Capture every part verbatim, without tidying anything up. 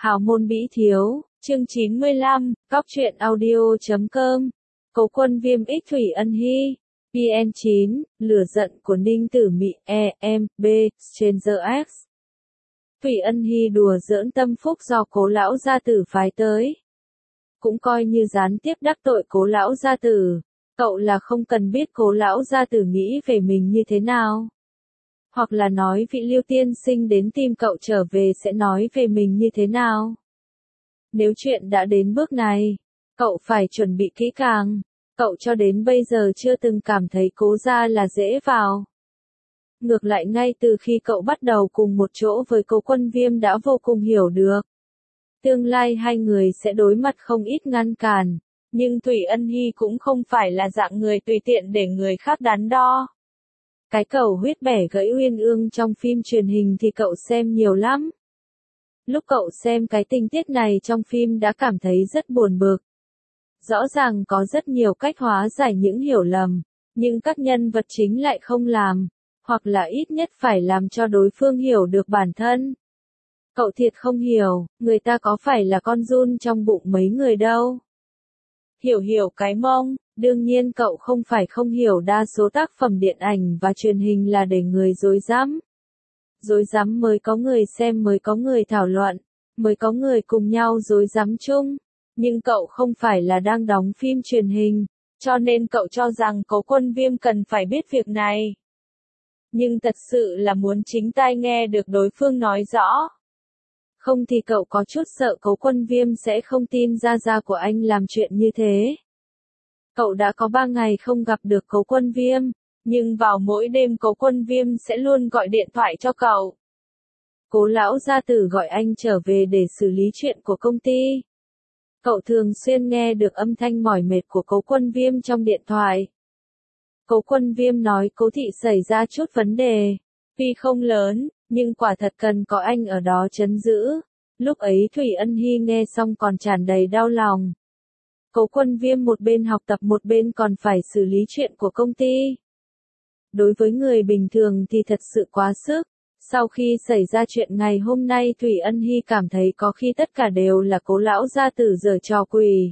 Hào môn Bỉ Thiếu, chương chín mươi lăm, cóc truyện audio chấm com, Cố quân Viêm X Thủy Ân Hy, P N chín, Lửa giận của Ninh Tử Mị, E M B, Stranger X. Thủy Ân Hy đùa giỡn tâm phúc do Cố lão gia tử phái tới. Cũng coi như gián tiếp đắc tội Cố lão gia tử, cậu là không cần biết Cố lão gia tử nghĩ về mình như thế nào. Hoặc là nói vị Lưu tiên sinh đến tìm cậu trở về sẽ nói về mình như thế nào. Nếu chuyện đã đến bước này, cậu phải chuẩn bị kỹ càng. Cậu cho đến bây giờ chưa từng cảm thấy Cố gia là dễ vào. Ngược lại ngay từ khi cậu bắt đầu cùng một chỗ với Cố Quân Viêm đã vô cùng hiểu được. Tương lai hai người sẽ đối mặt không ít ngăn cản, nhưng Thủy Ân Hy cũng không phải là dạng người tùy tiện để người khác đắn đo. Cái cầu huyết bẻ gãy uyên ương trong phim truyền hình thì cậu xem nhiều lắm. Lúc cậu xem cái tình tiết này trong phim đã cảm thấy rất buồn bực. Rõ ràng có rất nhiều cách hóa giải những hiểu lầm, nhưng các nhân vật chính lại không làm, hoặc là ít nhất phải làm cho đối phương hiểu được bản thân. Cậu thiệt không hiểu, người ta có phải là con giun trong bụng mấy người đâu. Hiểu hiểu cái mông, đương nhiên cậu không phải không hiểu đa số tác phẩm điện ảnh và truyền hình là để người rối rắm. Rối rắm mới có người xem, mới có người thảo luận, mới có người cùng nhau rối rắm chung. Nhưng cậu không phải là đang đóng phim truyền hình, cho nên cậu cho rằng Cố Quân Viêm cần phải biết việc này. Nhưng thật sự là muốn chính tai nghe được đối phương nói rõ. Không thì cậu có chút sợ Cố Quân Viêm sẽ không tin gia gia của anh làm chuyện như thế. Cậu đã có ba ngày không gặp được Cố Quân Viêm, nhưng vào mỗi đêm Cố Quân Viêm sẽ luôn gọi điện thoại cho cậu. Cố lão gia tử gọi anh trở về để xử lý chuyện của công ty. Cậu thường xuyên nghe được âm thanh mỏi mệt của Cố Quân Viêm trong điện thoại. Cố Quân Viêm nói Cố thị xảy ra chút vấn đề, tuy không lớn, nhưng quả thật cần có anh ở đó trấn giữ. Lúc ấy Thủy Ân Hy nghe xong còn tràn đầy đau lòng. Cố Quân Viêm một bên học tập một bên còn phải xử lý chuyện của công ty. Đối với người bình thường thì thật sự quá sức. Sau khi xảy ra chuyện ngày hôm nay Thủy Ân Hy cảm thấy có khi tất cả đều là Cố lão gia tử giở trò quỷ.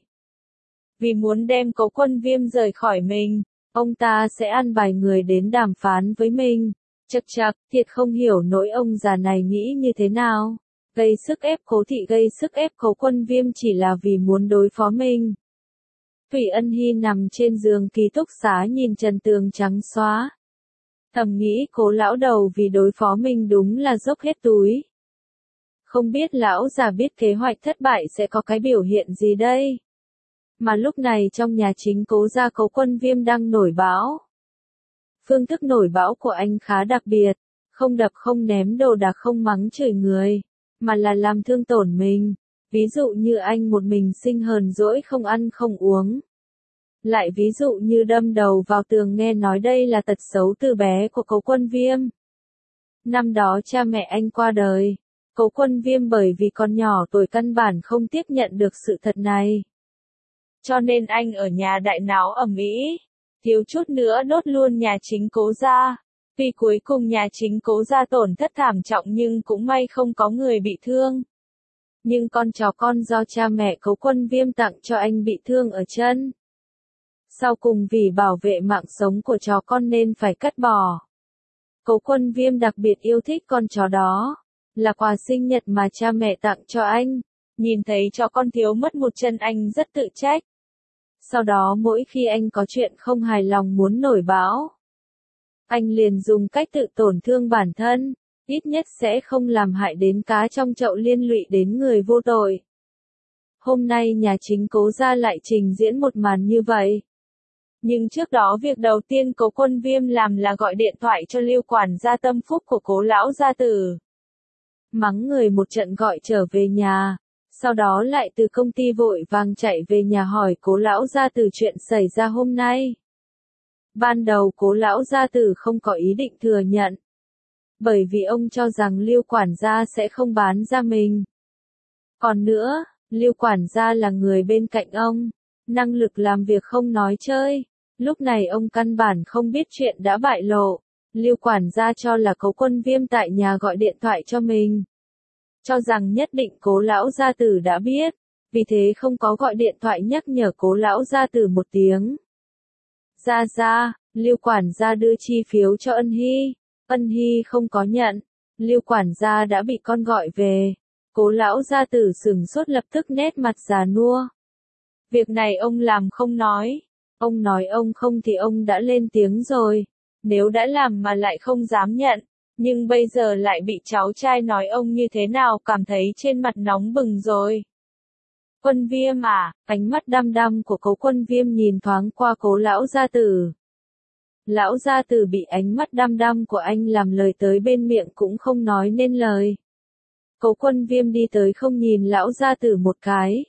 Vì muốn đem Cố Quân Viêm rời khỏi mình, ông ta sẽ an bài người đến đàm phán với mình. Chậc chậc, thiệt không hiểu nỗi ông già này nghĩ như thế nào. Gây sức ép Cố thị, gây sức ép Cố Quân Viêm chỉ là vì muốn đối phó mình. Thủy Ân Hy nằm trên giường ký túc xá nhìn trần tường trắng xóa. Thầm nghĩ Cố lão đầu vì đối phó mình đúng là dốc hết túi. Không biết lão già biết kế hoạch thất bại sẽ có cái biểu hiện gì đây. Mà lúc này trong nhà chính Cố gia Cố Quân Viêm đang nổi bão. Phương thức nổi bão của anh khá đặc biệt, không đập không ném đồ đạc không mắng chửi người, mà là làm thương tổn mình. Ví dụ như anh một mình sinh hờn dỗi không ăn không uống. Lại ví dụ như đâm đầu vào tường, nghe nói đây là tật xấu từ bé của Cố Quân Viêm. Năm đó cha mẹ anh qua đời, Cố Quân Viêm bởi vì còn nhỏ tuổi căn bản không tiếp nhận được sự thật này. Cho nên anh ở nhà đại náo ầm ĩ, thiếu chút nữa đốt luôn nhà chính Cố gia. Tuy cuối cùng nhà chính Cố gia tổn thất thảm trọng nhưng cũng may không có người bị thương. Nhưng con chó con do cha mẹ Cố Quân Viêm tặng cho anh bị thương ở chân. Sau cùng vì bảo vệ mạng sống của chó con nên phải cắt bỏ. Cố Quân Viêm đặc biệt yêu thích con chó đó, là quà sinh nhật mà cha mẹ tặng cho anh. Nhìn thấy chó con thiếu mất một chân anh rất tự trách. Sau đó mỗi khi anh có chuyện không hài lòng muốn nổi bão, anh liền dùng cách tự tổn thương bản thân, ít nhất sẽ không làm hại đến cá trong chậu liên lụy đến người vô tội. Hôm nay nhà chính Cố gia lại trình diễn một màn như vậy. Nhưng trước đó việc đầu tiên Cố Quân Viêm làm là gọi điện thoại cho Lưu quản gia tâm phúc của Cố lão gia tử. Mắng người một trận gọi trở về nhà, sau đó lại từ công ty vội vàng chạy về nhà hỏi Cố lão gia tử chuyện xảy ra hôm nay. Ban đầu Cố lão gia tử không có ý định thừa nhận, bởi vì ông cho rằng Lưu quản gia sẽ không bán ra mình. Còn nữa, Lưu quản gia là người bên cạnh ông, năng lực làm việc không nói chơi. Lúc này ông căn bản không biết chuyện đã bại lộ. Lưu quản gia cho là Cố Quân Viêm tại nhà gọi điện thoại cho mình. cho rằng nhất định Cố lão gia tử đã biết, vì thế không có gọi điện thoại nhắc nhở Cố lão gia tử một tiếng. Gia gia, Lưu quản gia đưa chi phiếu cho Ân Hy, Ân Hy không có nhận, Lưu quản gia đã bị con gọi về. Cố lão gia tử sửng sốt, lập tức nét mặt già nua. Việc này ông làm không nói, ông nói ông không thì ông đã lên tiếng rồi, nếu đã làm mà lại không dám nhận, nhưng bây giờ lại bị cháu trai nói ông như thế nào, cảm thấy trên mặt nóng bừng rồi. Quân Viêm à, ánh mắt đăm đăm của Cố Quân Viêm nhìn thoáng qua Cố lão gia tử. Lão gia tử bị ánh mắt đăm đăm của anh làm lời tới bên miệng cũng không nói nên lời. Cố Quân Viêm đi tới không nhìn lão gia tử một cái.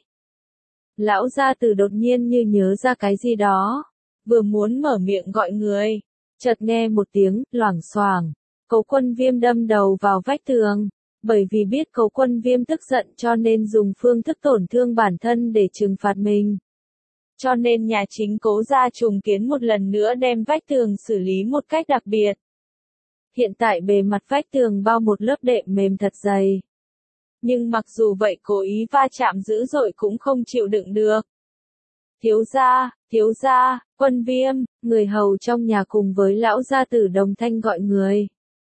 Lão gia tử đột nhiên như nhớ ra cái gì đó, vừa muốn mở miệng gọi người, chợt nghe một tiếng loảng xoảng. Cố Quân Viêm đâm đầu vào vách tường, bởi vì biết Cố Quân Viêm tức giận cho nên dùng phương thức tổn thương bản thân để trừng phạt mình. Cho nên nhà chính Cố gia trùng kiến một lần nữa đem vách tường xử lý một cách đặc biệt. Hiện tại bề mặt vách tường bao một lớp đệm mềm thật dày. Nhưng mặc dù vậy cố ý va chạm dữ dội cũng không chịu đựng được. Thiếu gia, thiếu gia, Quân Viêm, người hầu trong nhà cùng với lão gia tử đồng thanh gọi người.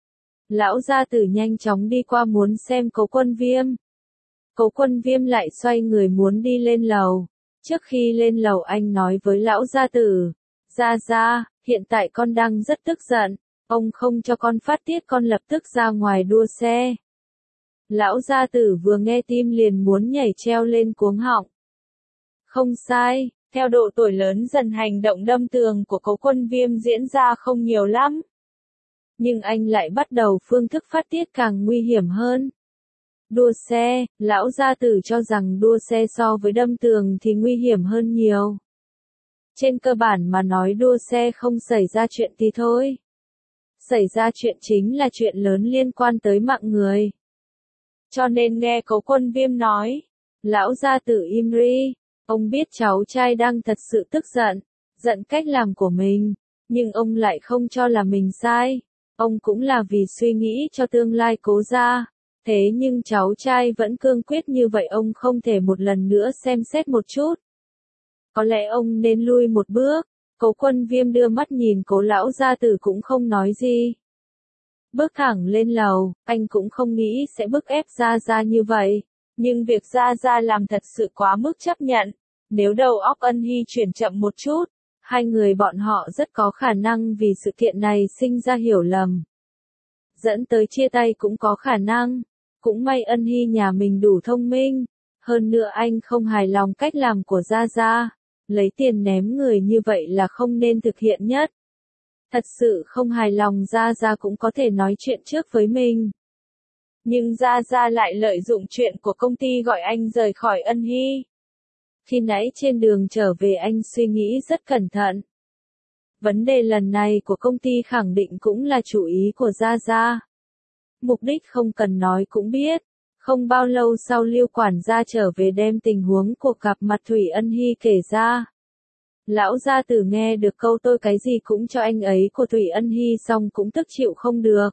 Lão gia tử nhanh chóng đi qua muốn xem Cố Quân Viêm. Cố Quân Viêm lại xoay người muốn đi lên lầu. Trước khi lên lầu anh nói với lão gia tử, gia gia, hiện tại con đang rất tức giận, ông không cho con phát tiết con lập tức ra ngoài đua xe. Lão gia tử vừa nghe tim liền muốn nhảy treo lên cuống họng. Không sai, theo độ tuổi lớn dần hành động đâm tường của Cố Quân Viêm diễn ra không nhiều lắm. Nhưng anh lại bắt đầu phương thức phát tiết càng nguy hiểm hơn. Đua xe, lão gia tử cho rằng đua xe so với đâm tường thì nguy hiểm hơn nhiều. Trên cơ bản mà nói đua xe không xảy ra chuyện thì thôi. Xảy ra chuyện chính là chuyện lớn liên quan tới mạng người. Cho nên nghe Cố Quân Viêm nói, lão gia tử im ri, ông biết cháu trai đang thật sự tức giận, giận cách làm của mình, nhưng ông lại không cho là mình sai, ông cũng là vì suy nghĩ cho tương lai Cố gia, thế nhưng cháu trai vẫn cương quyết như vậy, ông không thể một lần nữa xem xét một chút. Có lẽ ông nên lui một bước. Cố Quân Viêm đưa mắt nhìn Cố lão gia tử cũng không nói gì. Bước thẳng lên lầu, anh cũng không nghĩ sẽ bức ép Gia Gia như vậy, nhưng việc Gia Gia làm thật sự quá mức chấp nhận, nếu đầu óc Ân Hy chuyển chậm một chút, hai người bọn họ rất có khả năng vì sự kiện này sinh ra hiểu lầm. Dẫn tới chia tay cũng có khả năng, cũng may Ân Hy nhà mình đủ thông minh, hơn nữa anh không hài lòng cách làm của Gia Gia, lấy tiền ném người như vậy là không nên thực hiện nhất. Thật sự không hài lòng Gia Gia cũng có thể nói chuyện trước với mình. Nhưng Gia Gia lại lợi dụng chuyện của công ty gọi anh rời khỏi Ân Hy. Khi nãy trên đường trở về anh suy nghĩ rất cẩn thận. Vấn đề lần này của công ty khẳng định cũng là chủ ý của Gia Gia. Mục đích không cần nói cũng biết. Không bao lâu sau Lưu quản gia trở về đem tình huống cuộc gặp mặt Thủy Ân Hy kể ra. Lão gia tử nghe được câu tôi cái gì cũng cho anh ấy của Thủy Ân Hy xong cũng tức chịu không được.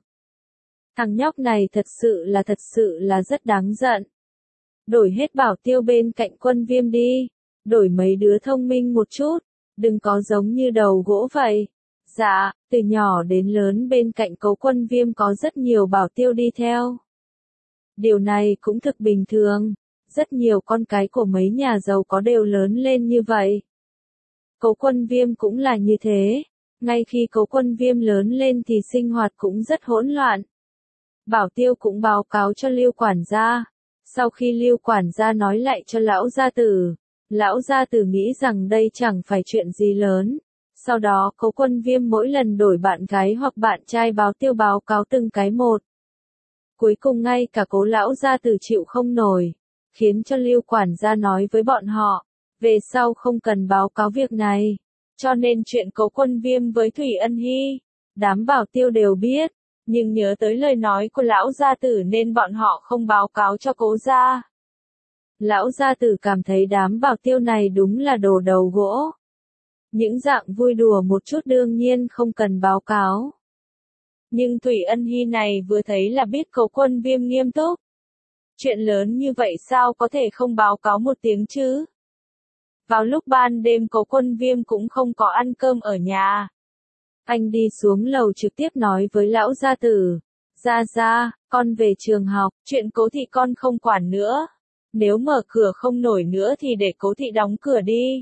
Thằng nhóc này thật sự là thật sự là rất đáng giận. Đổi hết bảo tiêu bên cạnh Quân Viêm đi. Đổi mấy đứa thông minh một chút. Đừng có giống như đầu gỗ vậy. Dạ, từ nhỏ đến lớn bên cạnh Cố Quân Viêm có rất nhiều bảo tiêu đi theo. Điều này cũng thực bình thường. Rất nhiều con cái của mấy nhà giàu có đều lớn lên như vậy. Cố Quân Viêm cũng là như thế. Ngay khi Cố Quân Viêm lớn lên thì sinh hoạt cũng rất hỗn loạn. Bảo tiêu cũng báo cáo cho Lưu quản gia. Sau khi Lưu quản gia nói lại cho lão gia tử, lão gia tử nghĩ rằng đây chẳng phải chuyện gì lớn. Sau đó Cố Quân Viêm mỗi lần đổi bạn gái hoặc bạn trai báo tiêu báo cáo từng cái một. Cuối cùng ngay cả Cố lão gia tử chịu không nổi, khiến cho Lưu quản gia nói với bọn họ, về sau không cần báo cáo việc này. Cho nên chuyện Cố Quân Viêm với Thủy Ân Hy, đám bảo tiêu đều biết, nhưng nhớ tới lời nói của lão gia tử nên bọn họ không báo cáo cho Cố gia. Lão gia tử cảm thấy đám bảo tiêu này đúng là đồ đầu gỗ. Những dạng vui đùa một chút đương nhiên không cần báo cáo. Nhưng Thủy Ân Hy này vừa thấy là biết Cố Quân Viêm nghiêm túc. Chuyện lớn như vậy sao có thể không báo cáo một tiếng chứ? Vào lúc ban đêm Cố Quân Viêm cũng không có ăn cơm ở nhà. Anh đi xuống lầu trực tiếp nói với lão gia tử. Gia gia, con về trường học, chuyện Cố thị con không quản nữa. Nếu mở cửa không nổi nữa thì để Cố thị đóng cửa đi.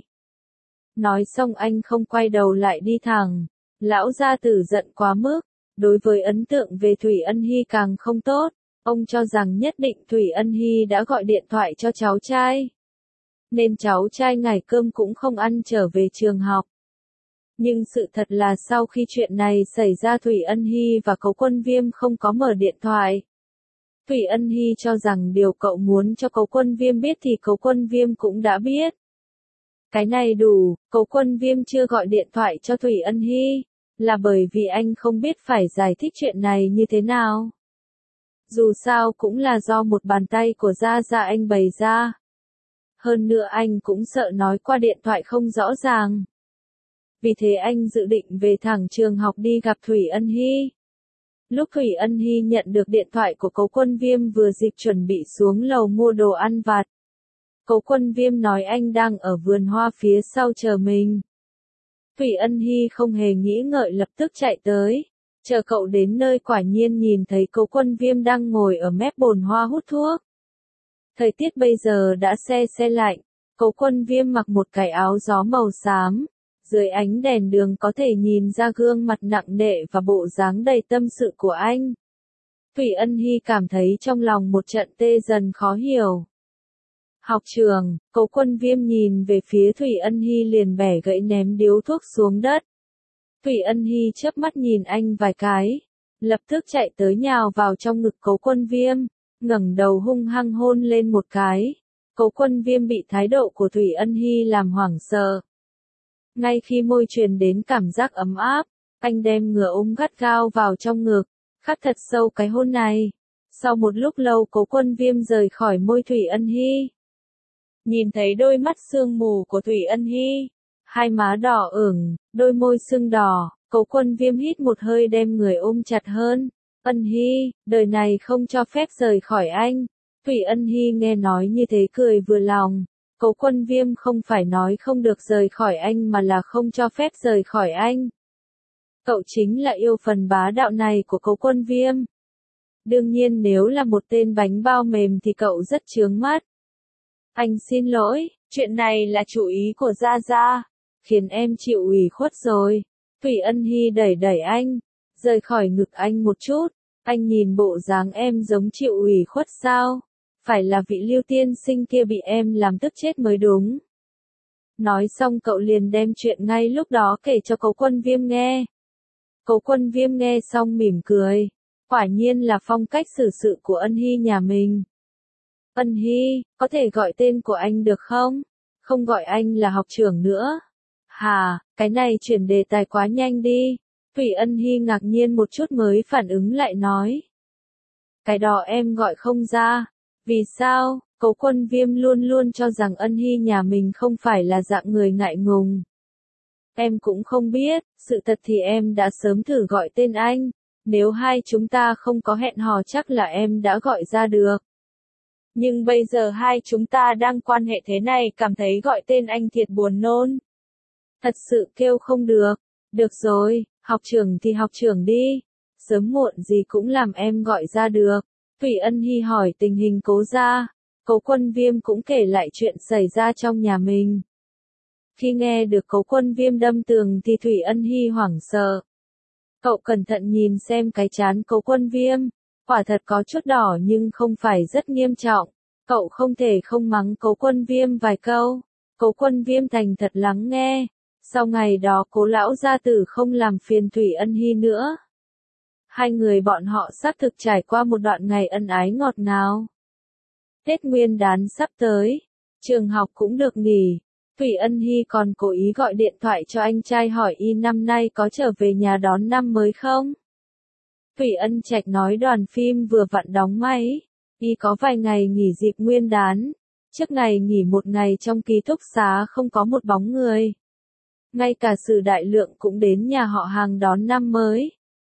Nói xong anh không quay đầu lại đi thẳng. Lão gia tử giận quá mức. Đối với ấn tượng về Thủy Ân Hy càng không tốt. Ông cho rằng nhất định Thủy Ân Hy đã gọi điện thoại cho cháu trai. Nên cháu trai ngày cơm cũng không ăn trở về trường học. Nhưng sự thật là sau khi chuyện này xảy ra Thủy Ân Hy và Cố Quân Viêm không có mở điện thoại. Thủy Ân Hy cho rằng điều cậu muốn cho Cố Quân Viêm biết thì Cố Quân Viêm cũng đã biết. Cái này đủ, Cố Quân Viêm chưa gọi điện thoại cho Thủy Ân Hy, là bởi vì anh không biết phải giải thích chuyện này như thế nào. Dù sao cũng là do một bàn tay của Gia Gia anh bày ra. Hơn nữa anh cũng sợ nói qua điện thoại không rõ ràng. Vì thế anh dự định về thẳng trường học đi gặp Thủy Ân Hy. Lúc Thủy Ân Hy nhận được điện thoại của Cố Quân Viêm vừa dịp chuẩn bị xuống lầu mua đồ ăn vặt. Cố Quân Viêm nói anh đang ở vườn hoa phía sau chờ mình. Thủy Ân Hy không hề nghĩ ngợi lập tức chạy tới. Chờ cậu đến nơi quả nhiên nhìn thấy Cố Quân Viêm đang ngồi ở mép bồn hoa hút thuốc. Thời tiết bây giờ đã se se lạnh. Cố Quân Viêm mặc một cái áo gió màu xám. Dưới ánh đèn đường có thể nhìn ra gương mặt nặng nề và bộ dáng đầy tâm sự của anh. Thủy Ân Hy cảm thấy trong lòng một trận tê dần khó hiểu. Học trường, Cố Quân Viêm nhìn về phía Thủy Ân Hy liền bẻ gãy ném điếu thuốc xuống đất. Thủy Ân Hy chớp mắt nhìn anh vài cái, lập tức chạy tới nhào vào trong ngực Cố Quân Viêm, ngẩng đầu hung hăng hôn lên một cái. Cố Quân Viêm bị thái độ của Thủy Ân Hy làm hoảng sợ. Ngay khi môi truyền đến cảm giác ấm áp, anh đem ngửa ôm gắt gao vào trong ngực, khắc thật sâu cái hôn này. Sau một lúc lâu Cố Quân Viêm rời khỏi môi Thủy Ân Hy. Nhìn thấy đôi mắt sương mù của Thủy Ân Hy, hai má đỏ ửng, đôi môi sưng đỏ, Cố Quân Viêm hít một hơi đem người ôm chặt hơn. Ân Hy, đời này không cho phép rời khỏi anh. Thủy Ân Hy nghe nói như thế cười vừa lòng. Cố Quân Viêm không phải nói không được rời khỏi anh mà là không cho phép rời khỏi anh. Cậu chính là yêu phần bá đạo này của Cố Quân Viêm. Đương nhiên nếu là một tên bánh bao mềm thì cậu rất chướng mắt. Anh xin lỗi, chuyện này là chủ ý của Gia Gia, khiến em chịu ủy khuất rồi. Thủy Ân Hy đẩy đẩy anh, rời khỏi ngực anh một chút. Anh nhìn bộ dáng em giống chịu ủy khuất sao? Phải là vị Lưu tiên sinh kia bị em làm tức chết mới đúng. Nói xong cậu liền đem chuyện ngay lúc đó kể cho Cố Quân Viêm nghe. Cố Quân Viêm nghe xong mỉm cười. Quả nhiên là phong cách xử sự của Ân Hy nhà mình. Ân Hy, có thể gọi tên của anh được không? Không gọi anh là học trưởng nữa. Hà, cái này chuyển đề tài quá nhanh đi. Thủy Ân Hy ngạc nhiên một chút mới phản ứng lại nói. Cái đó em gọi không ra. Vì sao? Cố Quân Viêm luôn luôn cho rằng Ân Hy nhà mình không phải là dạng người ngại ngùng. Em cũng không biết, sự thật thì em đã sớm thử gọi tên anh. Nếu hai chúng ta không có hẹn hò chắc là em đã gọi ra được. Nhưng bây giờ hai chúng ta đang quan hệ thế này cảm thấy gọi tên anh thiệt buồn nôn. Thật sự kêu không được. Được rồi, học trưởng thì học trưởng đi. Sớm muộn gì cũng làm em gọi ra được. Thủy Ân Hy hỏi tình hình Cố gia. Cố Quân Viêm cũng kể lại chuyện xảy ra trong nhà mình. Khi nghe được Cố Quân Viêm đâm tường thì Thủy Ân Hy hoảng sợ. Cậu cẩn thận nhìn xem cái trán Cố Quân Viêm. Quả thật có chút đỏ nhưng không phải rất nghiêm trọng. Cậu không thể không mắng Cố Quân Viêm vài câu. Cố Quân Viêm thành thật lắng nghe. Sau ngày đó Cố lão gia tử không làm phiền Thủy Ân Hy nữa. Hai người bọn họ xác thực trải qua một đoạn ngày ân ái ngọt ngào. Tết Nguyên đán sắp tới, trường học cũng được nghỉ. Thủy Ân Hy còn cố ý gọi điện thoại cho anh trai hỏi y năm nay có trở về nhà đón năm mới không? Thủy Ân Trạch nói đoàn phim vừa vặn đóng máy, y có vài ngày nghỉ dịp Nguyên đán. Trước ngày nghỉ một ngày trong ký túc xá không có một bóng người. Ngay cả Sử Đại Lượng cũng đến nhà họ hàng đón năm mới.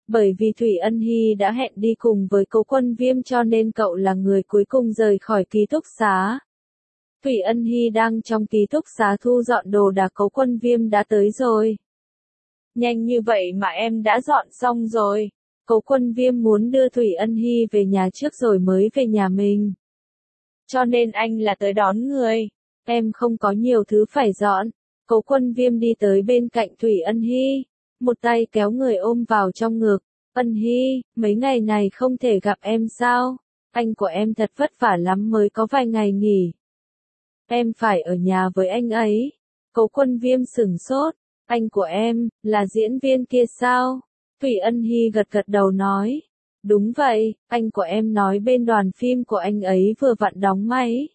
Bởi vì Thủy Ân Hy đã hẹn đi cùng với Cố Quân Viêm cho nên cậu là người cuối cùng rời khỏi ký túc xá. Thủy Ân Hy đang trong ký túc xá thu dọn đồ đạc, Cố Quân Viêm đã tới rồi. Nhanh như vậy mà em đã dọn xong rồi. Cố Quân Viêm muốn đưa Thủy Ân Hy về nhà trước rồi mới về nhà mình. Cho nên anh là tới đón người. Em không có nhiều thứ phải dọn. Cố Quân Viêm đi tới bên cạnh Thủy Ân Hy, một tay kéo người ôm vào trong ngực. Ân Hy, mấy ngày này không thể gặp em sao? Anh của em thật vất vả lắm mới có vài ngày nghỉ. Em phải ở nhà với anh ấy. Cố Quân Viêm sửng sốt. Anh của em, là diễn viên kia sao? Thủy Ân Hy gật gật đầu nói. Đúng vậy, anh của em nói bên đoàn phim của anh ấy vừa vặn đóng máy.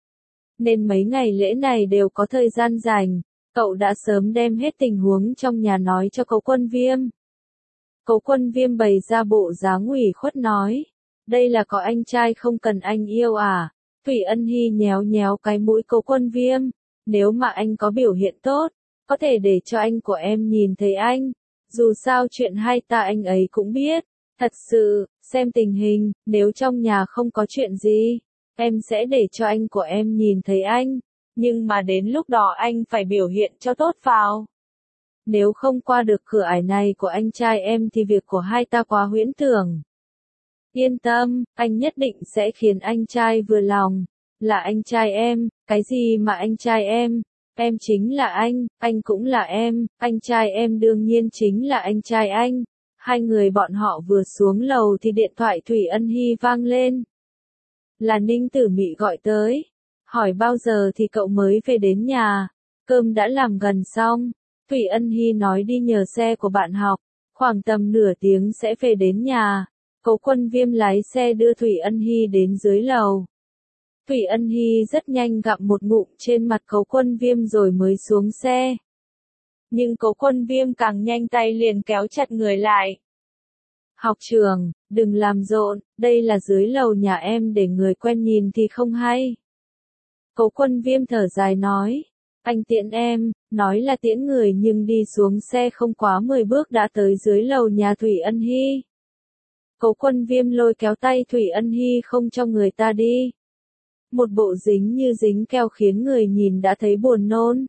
Nên mấy ngày lễ này đều có thời gian rảnh. Cậu đã sớm đem hết tình huống trong nhà nói cho Cố Quân Viêm. Cố Quân Viêm bày ra bộ dáng ủy khuất nói. Đây là có anh trai không cần anh yêu à? Thủy Ân Hy nhéo nhéo cái mũi Cố Quân Viêm. Nếu mà anh có biểu hiện tốt, có thể để cho anh của em nhìn thấy anh. Dù sao chuyện hai ta anh ấy cũng biết. Thật sự, xem tình hình, nếu trong nhà không có chuyện gì, em sẽ để cho anh của em nhìn thấy anh. Nhưng mà đến lúc đó anh phải biểu hiện cho tốt vào. Nếu không qua được cửa ải này của anh trai em thì việc của hai ta quá huyễn tưởng. Yên tâm, anh nhất định sẽ khiến anh trai vừa lòng. Là anh trai em, cái gì mà anh trai em? Em chính là anh, anh cũng là em, anh trai em đương nhiên chính là anh trai anh. Hai người bọn họ vừa xuống lầu thì điện thoại Thủy Ân Hy vang lên. Là Ninh Tử Mị gọi tới. Hỏi bao giờ thì cậu mới về đến nhà. Cơm đã làm gần xong. Thủy Ân Hy nói đi nhờ xe của bạn học. Khoảng tầm nửa tiếng sẽ về đến nhà. Cố Quân Viêm lái xe đưa Thủy Ân Hy đến dưới lầu. Thủy Ân Hy rất nhanh gặm một ngụm trên mặt Cố Quân Viêm rồi mới xuống xe. Nhưng Cố Quân Viêm càng nhanh tay liền kéo chặt người lại. Học trường, đừng làm rộn, đây là dưới lầu nhà em để người quen nhìn thì không hay. Cố Quân Viêm thở dài nói. Anh tiễn em, nói là tiễn người nhưng đi xuống xe không quá mười bước đã tới dưới lầu nhà Thủy Ân Hy. Cố Quân Viêm lôi kéo tay Thủy Ân Hy không cho người ta đi. Một bộ dính như dính keo khiến người nhìn đã thấy buồn nôn.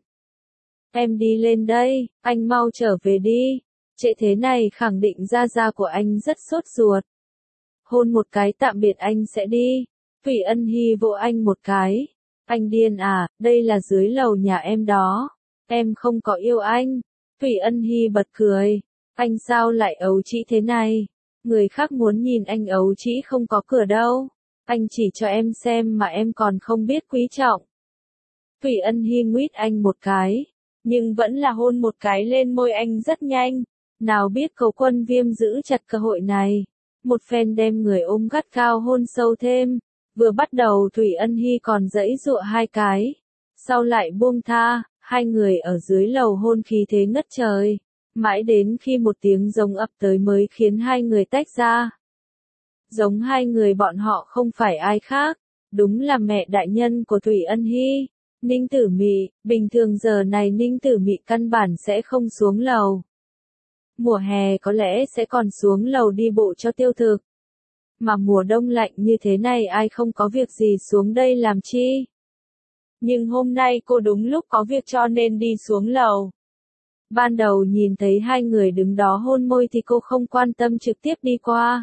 Em đi lên đây, anh mau trở về đi. Trễ thế này khẳng định gia gia của anh rất sốt ruột. Hôn một cái tạm biệt anh sẽ đi. Thủy Ân Hy vỗ anh một cái. Anh điên à, đây là dưới lầu nhà em đó. Em không có yêu anh. Thủy Ân Hy bật cười. Anh sao lại ấu trĩ thế này? Người khác muốn nhìn anh ấu trĩ không có cửa đâu. Anh chỉ cho em xem mà em còn không biết quý trọng. Thủy Ân Hy nguyết anh một cái. Nhưng vẫn là hôn một cái lên môi anh rất nhanh. Nào biết Cố Quân Viêm giữ chặt cơ hội này. Một phen đem người ôm gắt cao hôn sâu thêm. Vừa bắt đầu Thủy Ân Hy còn giãy giụa hai cái. Sau lại buông tha, hai người ở dưới lầu hôn khí thế ngất trời. Mãi đến khi một tiếng rống ập tới mới khiến hai người tách ra. Giống hai người bọn họ không phải ai khác. Đúng là mẹ đại nhân của Thủy Ân Hy. Ninh Tử Mị, bình thường giờ này Ninh Tử Mị căn bản sẽ không xuống lầu. Mùa hè có lẽ sẽ còn xuống lầu đi bộ cho tiêu thực. Mà mùa đông lạnh như thế này ai không có việc gì xuống đây làm chi. Nhưng hôm nay cô đúng lúc có việc cho nên đi xuống lầu. Ban đầu nhìn thấy hai người đứng đó hôn môi thì cô không quan tâm trực tiếp đi qua.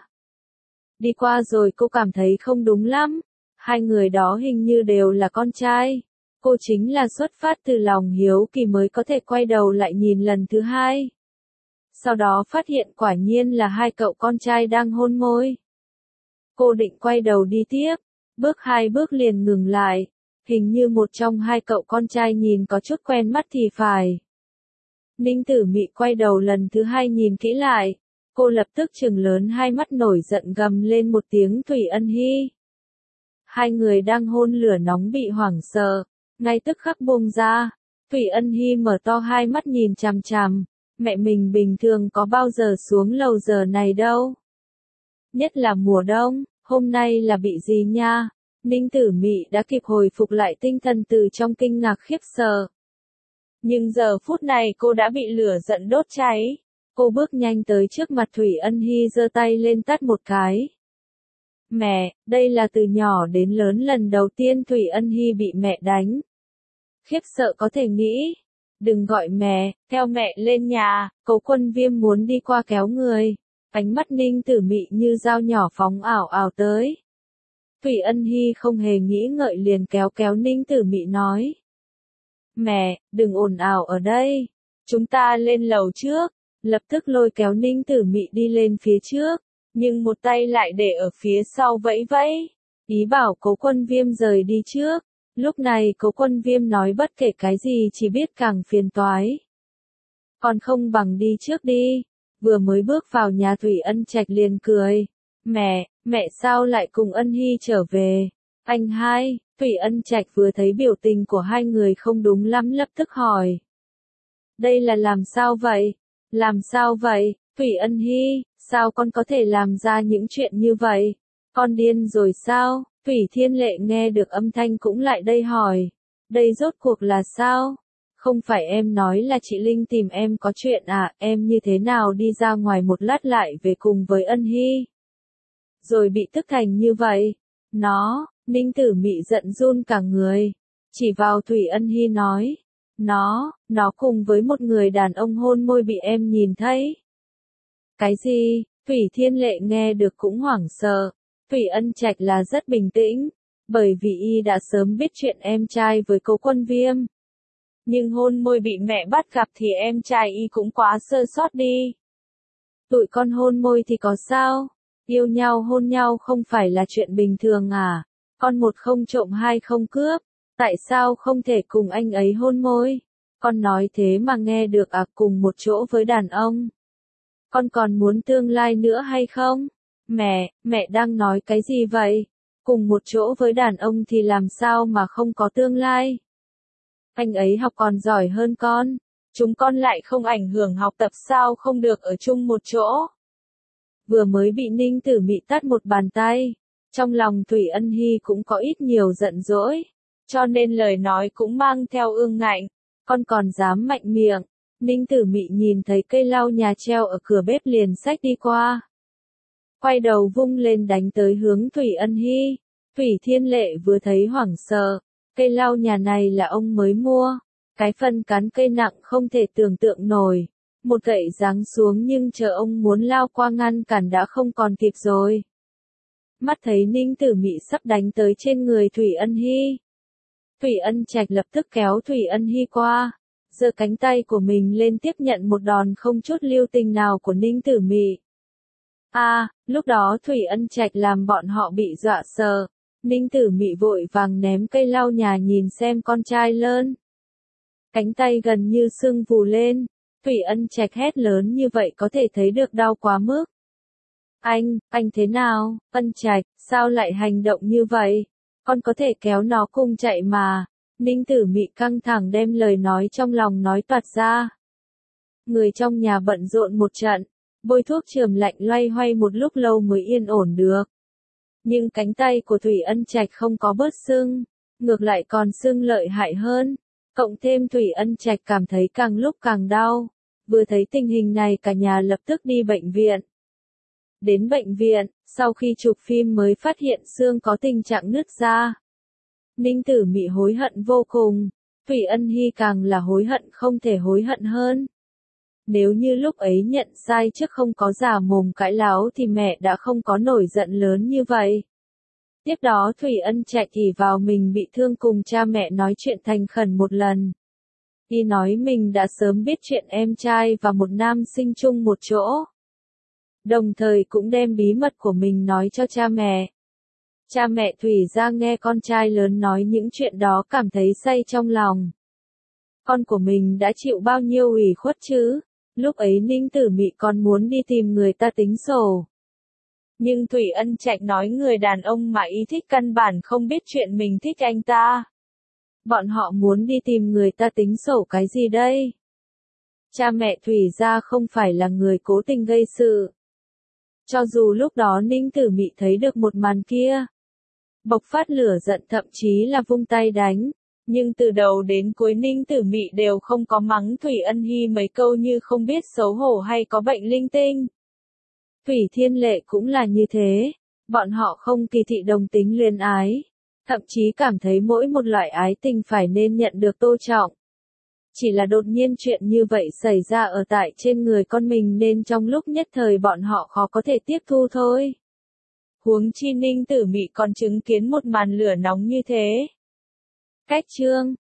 Đi qua rồi cô cảm thấy không đúng lắm. Hai người đó hình như đều là con trai. Cô chính là xuất phát từ lòng hiếu kỳ mới có thể quay đầu lại nhìn lần thứ hai. Sau đó phát hiện quả nhiên là hai cậu con trai đang hôn môi. Cô định quay đầu đi tiếp, bước hai bước liền ngừng lại, hình như một trong hai cậu con trai nhìn có chút quen mắt thì phải. Ninh Tử Mị quay đầu lần thứ hai nhìn kỹ lại, cô lập tức trừng lớn hai mắt nổi giận gầm lên một tiếng Thủy Ân Hy. Hai người đang hôn lửa nóng bị hoảng sợ, ngay tức khắc buông ra, Thủy Ân Hy mở to hai mắt nhìn chằm chằm, mẹ mình bình thường có bao giờ xuống lầu giờ này đâu. Nhất là mùa đông, hôm nay là bị gì nha? Ninh Tử Mị đã kịp hồi phục lại tinh thần từ trong kinh ngạc khiếp sợ. Nhưng giờ phút này cô đã bị lửa giận đốt cháy. Cô bước nhanh tới trước mặt Thủy Ân Hy giơ tay lên tát một cái. Mẹ, đây là từ nhỏ đến lớn lần đầu tiên Thủy Ân Hy bị mẹ đánh. Khiếp sợ có thể nghĩ. Đừng gọi mẹ, theo mẹ lên nhà, Cố Quân Viêm muốn đi qua kéo người. Ánh mắt Ninh Tử Mị như dao nhỏ phóng ảo ảo tới. Thủy Ân Hy không hề nghĩ ngợi liền kéo kéo Ninh Tử Mị nói. Mẹ, đừng ồn ào ở đây. Chúng ta lên lầu trước. Lập tức lôi kéo Ninh Tử Mị đi lên phía trước. Nhưng một tay lại để ở phía sau vẫy vẫy. Ý bảo Cố Quân Viêm rời đi trước. Lúc này Cố Quân Viêm nói bất kể cái gì chỉ biết càng phiền toái. Còn không bằng đi trước đi. Vừa mới bước vào nhà Thủy Ân Trạch liền cười. Mẹ, mẹ sao lại cùng Ân Hy trở về? Anh hai, Thủy Ân Trạch vừa thấy biểu tình của hai người không đúng lắm lập tức hỏi. Đây là làm sao vậy? Làm sao vậy? Thủy Ân Hy, sao con có thể làm ra những chuyện như vậy? Con điên rồi sao? Thủy Thiên Lệ nghe được âm thanh cũng lại đây hỏi. Đây rốt cuộc là sao? Không phải em nói là chị Linh tìm em có chuyện à, em như thế nào đi ra ngoài một lát lại về cùng với Ân Hy? Rồi bị tức thành như vậy. Nó, Ninh Tử Mị giận run cả người. Chỉ vào Thủy Ân Hy nói. Nó, nó cùng với một người đàn ông hôn môi bị em nhìn thấy. Cái gì? Thủy Thiên Lệ nghe được cũng hoảng sợ. Thủy Ân Trạch là rất bình tĩnh. Bởi vì y đã sớm biết chuyện em trai với Cố Quân Viêm. Nhưng hôn môi bị mẹ bắt gặp thì em trai y cũng quá sơ sót đi. Tụi con hôn môi thì có sao? Yêu nhau hôn nhau không phải là chuyện bình thường à? Con một không trộm hai không cướp. Tại sao không thể cùng anh ấy hôn môi? Con nói thế mà nghe được à, cùng một chỗ với đàn ông. Con còn muốn tương lai nữa hay không? Mẹ, mẹ đang nói cái gì vậy? Cùng một chỗ với đàn ông thì làm sao mà không có tương lai? Anh ấy học còn giỏi hơn con. Chúng con lại không ảnh hưởng học tập sao không được ở chung một chỗ? Vừa mới bị Ninh Tử Mị tát một bàn tay. Trong lòng Thủy Ân Hy cũng có ít nhiều giận dỗi. Cho nên lời nói cũng mang theo ương ngạnh. Con còn dám mạnh miệng. Ninh Tử Mị nhìn thấy cây lau nhà treo ở cửa bếp liền xách đi qua. Quay đầu vung lên đánh tới hướng Thủy Ân Hy. Thủy Thiên Lệ vừa thấy hoảng sợ. Cây lau nhà này là ông mới mua. Cái phân cán cây nặng không thể tưởng tượng nổi. Một gậy giáng xuống nhưng chờ ông muốn lao qua ngăn cản đã không còn kịp rồi. Mắt thấy Ninh Tử Mị sắp đánh tới trên người Thủy Ân Hy. Thủy Ân Trạch lập tức kéo Thủy Ân Hy qua. Giơ cánh tay của mình lên tiếp nhận một đòn không chút lưu tình nào của Ninh Tử Mị. À, lúc đó Thủy Ân Trạch làm bọn họ bị dọa sợ. Ninh Tử Mị vội vàng ném cây lau nhà nhìn xem con trai lớn. Cánh tay gần như sưng vù lên. Thủy Ân Trạch hét lớn như vậy có thể thấy được đau quá mức. Anh, anh thế nào, Ân Trạch, sao lại hành động như vậy? Con có thể kéo nó cùng chạy mà. Ninh Tử Mị căng thẳng đem lời nói trong lòng nói toạc ra. Người trong nhà bận rộn một trận. Bôi thuốc chườm lạnh loay hoay một lúc lâu mới yên ổn được. Nhưng cánh tay của Thủy Ân Trạch không có bớt sưng. Ngược lại còn sưng lợi hại hơn. Cộng thêm Thủy Ân Trạch cảm thấy càng lúc càng đau. Vừa thấy tình hình này cả nhà lập tức đi bệnh viện. Đến bệnh viện, sau khi chụp phim mới phát hiện xương có tình trạng nứt ra. Ninh Tử Mị hối hận vô cùng. Thủy Ân Hy càng là hối hận không thể hối hận hơn. Nếu như lúc ấy nhận sai trước không có giả mồm cãi láo thì mẹ đã không có nổi giận lớn như vậy. Tiếp đó Thủy Ân Trạch ỷ vào mình bị thương cùng cha mẹ nói chuyện thành khẩn một lần. Y nói mình đã sớm biết chuyện em trai và một nam sinh chung một chỗ. Đồng thời cũng đem bí mật của mình nói cho cha mẹ. Cha mẹ Thủy ra nghe con trai lớn nói những chuyện đó cảm thấy say trong lòng. Con của mình đã chịu bao nhiêu ủy khuất chứ? Lúc ấy Ninh Tử Mị còn muốn đi tìm người ta tính sổ. Nhưng Thủy Ân Trạch nói người đàn ông mà y thích căn bản không biết chuyện mình thích anh ta. Bọn họ muốn đi tìm người ta tính sổ cái gì đây? Cha mẹ Thủy ra không phải là người cố tình gây sự. Cho dù lúc đó Ninh Tử Mị thấy được một màn kia. Bộc phát lửa giận thậm chí là vung tay đánh. Nhưng từ đầu đến cuối Ninh Tử Mị đều không có mắng Thủy Ân Hy mấy câu như không biết xấu hổ hay có bệnh linh tinh. Thủy Thiên Lệ cũng là như thế, bọn họ không kỳ thị đồng tính luyến ái, thậm chí cảm thấy mỗi một loại ái tình phải nên nhận được tôn trọng. Chỉ là đột nhiên chuyện như vậy xảy ra ở tại trên người con mình nên trong lúc nhất thời bọn họ khó có thể tiếp thu thôi. Huống chi Ninh Tử Mị còn chứng kiến một màn lửa nóng như thế. Cách chương